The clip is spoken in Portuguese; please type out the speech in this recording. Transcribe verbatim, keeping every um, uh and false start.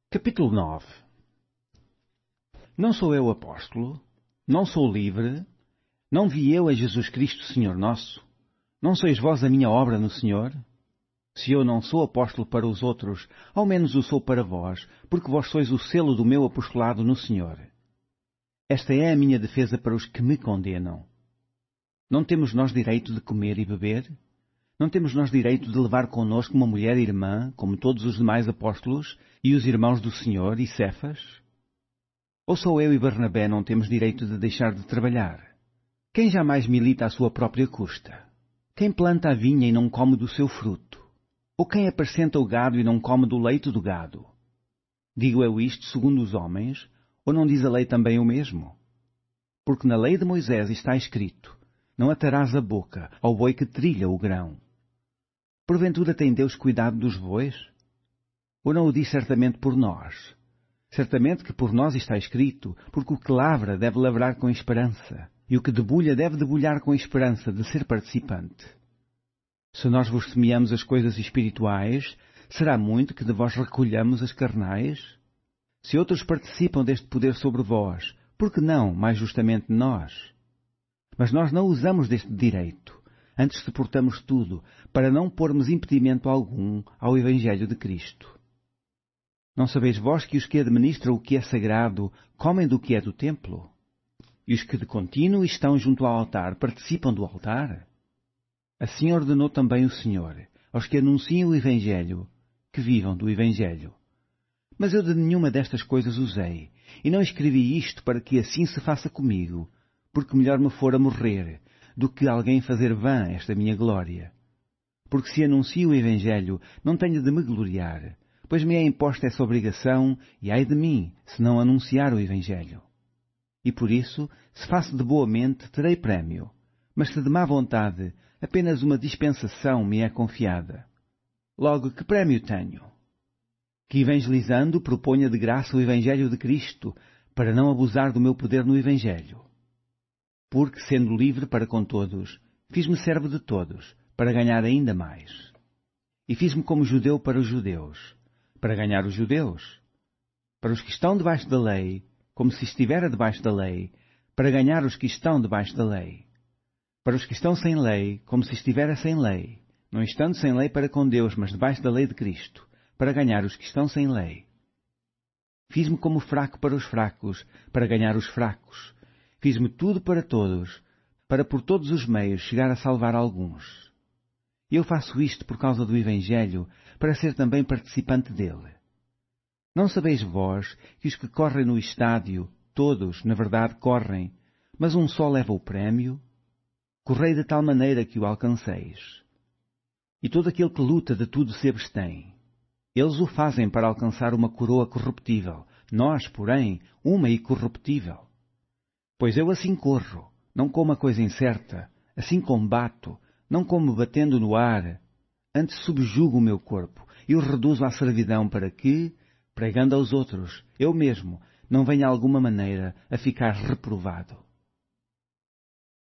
Capítulo nove. Não sou eu apóstolo? Não sou livre? Não vi eu a Jesus Cristo, Senhor nosso? Não sois vós a minha obra no Senhor? Se eu não sou apóstolo para os outros, ao menos o sou para vós, porque vós sois o selo do meu apostolado no Senhor. Esta é a minha defesa para os que me condenam. Não temos nós direito de comer e beber? Não temos nós direito de levar connosco uma mulher irmã, como todos os demais apóstolos, e os irmãos do Senhor e Cefas? Ou só eu e Barnabé não temos direito de deixar de trabalhar? Quem jamais milita à sua própria custa? Quem planta a vinha e não come do seu fruto? Ou quem apacenta o gado e não come do leite do gado? Digo eu isto segundo os homens, ou não diz a lei também o mesmo? Porque na lei de Moisés está escrito: não atarás a boca ao boi que trilha o grão. Porventura tem Deus cuidado dos bois? Ou não o diz certamente por nós? Certamente que por nós está escrito, porque o que lavra deve lavrar com esperança, e o que debulha deve debulhar com esperança de ser participante. Se nós vos semeamos as coisas espirituais, será muito que de vós recolhamos as carnais? Se outros participam deste poder sobre vós, por que não, mais justamente, nós? Mas nós não usamos deste direito. Antes suportamos tudo, para não pormos impedimento algum ao Evangelho de Cristo. Não sabeis vós que os que administram o que é sagrado comem do que é do templo? E os que de contínuo estão junto ao altar participam do altar? Assim ordenou também o Senhor, aos que anunciam o Evangelho, que vivam do Evangelho. Mas eu de nenhuma destas coisas usei, e não escrevi isto para que assim se faça comigo, porque melhor me fora morrer, do que alguém fazer vã esta minha glória. Porque se anuncio o Evangelho, não tenho de me gloriar, pois me é imposta essa obrigação, e ai de mim, se não anunciar o Evangelho. E por isso, se faço de boa mente, terei prémio, mas se de má vontade, apenas uma dispensação me é confiada. Logo, que prémio tenho? Que evangelizando proponha de graça o Evangelho de Cristo, para não abusar do meu poder no Evangelho. Porque, sendo livre para com todos, fiz-me servo de todos, para ganhar ainda mais. E fiz-me como judeu para os judeus, para ganhar os judeus. Para os que estão debaixo da lei, como se estivera debaixo da lei, para ganhar os que estão debaixo da lei. Para os que estão sem lei, como se estivera sem lei, não estando sem lei para com Deus, mas debaixo da lei de Cristo, para ganhar os que estão sem lei. Fiz-me como fraco para os fracos, para ganhar os fracos. Fiz-me tudo para todos, para por todos os meios chegar a salvar alguns. Eu faço isto por causa do Evangelho, para ser também participante dele. Não sabeis vós que os que correm no estádio, todos, na verdade, correm, mas um só leva o prémio? Correi de tal maneira que o alcanceis. E todo aquele que luta de tudo se abstém. Eles o fazem para alcançar uma coroa corruptível, nós, porém, uma incorruptível. Pois eu assim corro, não como a coisa incerta, assim combato, não como batendo no ar, antes subjugo o meu corpo e o reduzo à servidão para que, pregando aos outros, eu mesmo, não venha de alguma maneira a ficar reprovado.